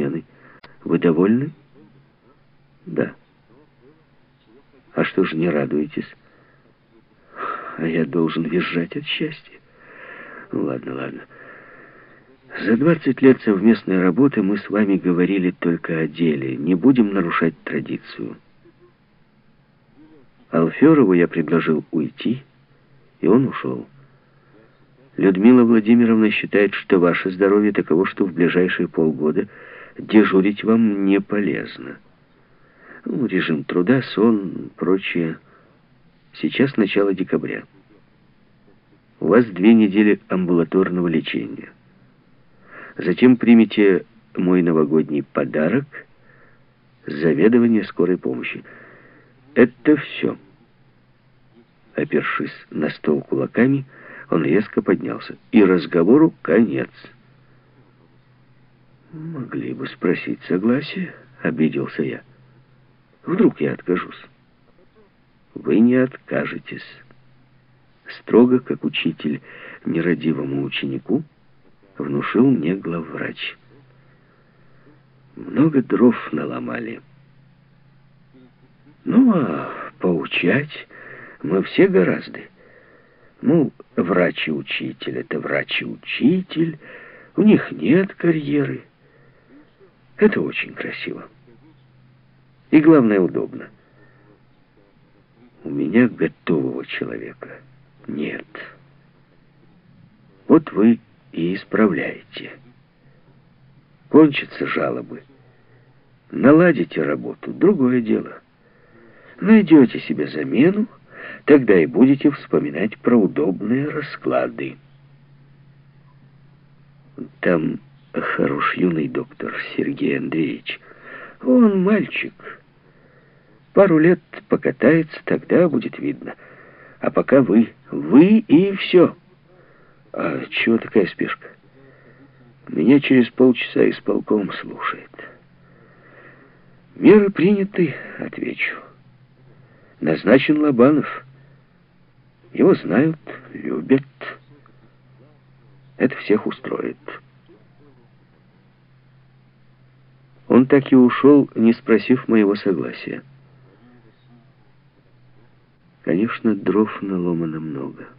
смены. Вы довольны? Да. А что же не радуетесь? А я должен визжать от счастья. Ну, ладно, ладно. За 20 лет совместной работы мы с вами говорили только о деле. Не будем нарушать традицию. Алферову я предложил уйти, и он ушел. Людмила Владимировна считает, что ваше здоровье таково, что в ближайшие полгода дежурить вам не полезно. Ну, режим труда, сон, прочее. Сейчас начало декабря. У вас 2 недели амбулаторного лечения. Затем примите мой новогодний подарок — заведование скорой помощи. Это все. Опершись на стол кулаками, он резко поднялся. И разговору конец. «Могли бы спросить согласие», — обиделся я. «Вдруг я откажусь?» «Вы не откажетесь». Строго, как учитель нерадивому ученику, внушил мне главврач. Много дров наломали. Ну, а поучать мы все гораздо. Ну, врач и учитель — это врач и учитель. У них нет карьеры. Это очень красиво. И главное, удобно. У меня готового человека нет. Вот вы и исправляете. Кончатся жалобы. Наладите работу — другое дело. Найдете себе замену, тогда и будете вспоминать про удобные расклады. Там хорош юный доктор Сергей Андреевич. Он мальчик. Пару лет покатается, тогда будет видно. А пока вы и все. А чего такая спешка? Меня через полчаса исполком слушает. Меры приняты, отвечу. Назначен Лобанов. Его знают, любят. Это всех устроит. Он так и ушел, не спросив моего согласия. Конечно, дров наломано много.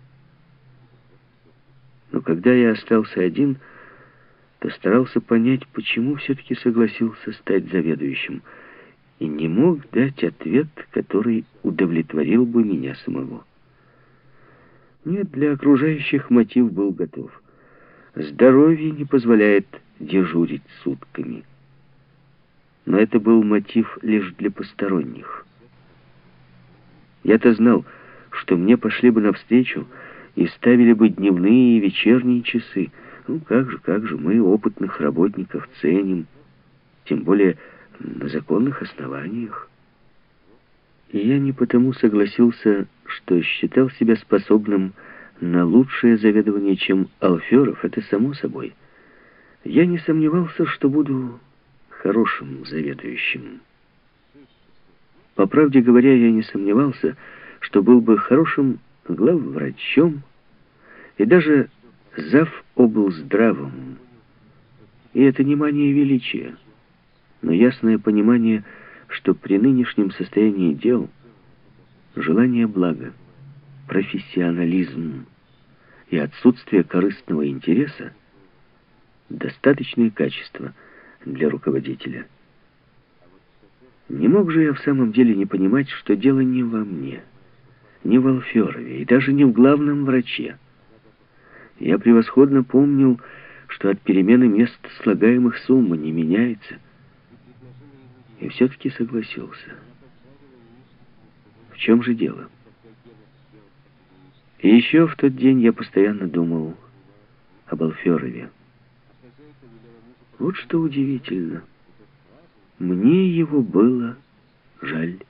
Но когда я остался один, то старался понять, почему все-таки согласился стать заведующим, и не мог дать ответ, который удовлетворил бы меня самого. Нет, для окружающих мотив был готов. Здоровье не позволяет дежурить сутками. Но это был мотив лишь для посторонних. Я-то знал, что мне пошли бы навстречу и ставили бы дневные и вечерние часы. Ну, как же, мы опытных работников ценим, тем более на законных основаниях. И я не потому согласился, что считал себя способным на лучшее заведование, чем Алферов, это само собой. Я не сомневался, что буду хорошим заведующим. По правде говоря, я не сомневался, что был бы хорошим главврачом и даже завоблздравом. И это не мания величия, но ясное понимание, что при нынешнем состоянии дел желание блага, профессионализм и отсутствие корыстного интереса — достаточные качества для руководителя. Не мог же я в самом деле не понимать, что дело не во мне, не в Алферове и даже не в главном враче. Я превосходно помнил, что от перемены мест слагаемых сумма не меняется, и все-таки согласился. В чем же дело? И еще в тот день я постоянно думал об Алферове. Вот что удивительно. Мне его было жаль.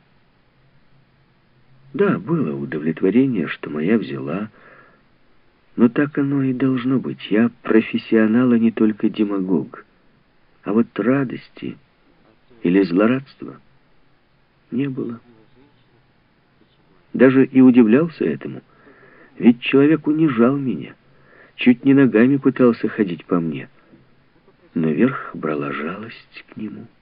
Да, было удовлетворение, что моя взяла, но так оно и должно быть. Я профессионал, а не только демагог. А вот радости или злорадства не было. Даже и удивлялся этому. Ведь человек унижал меня, чуть не ногами пытался ходить по мне. но верх брала жалость к нему.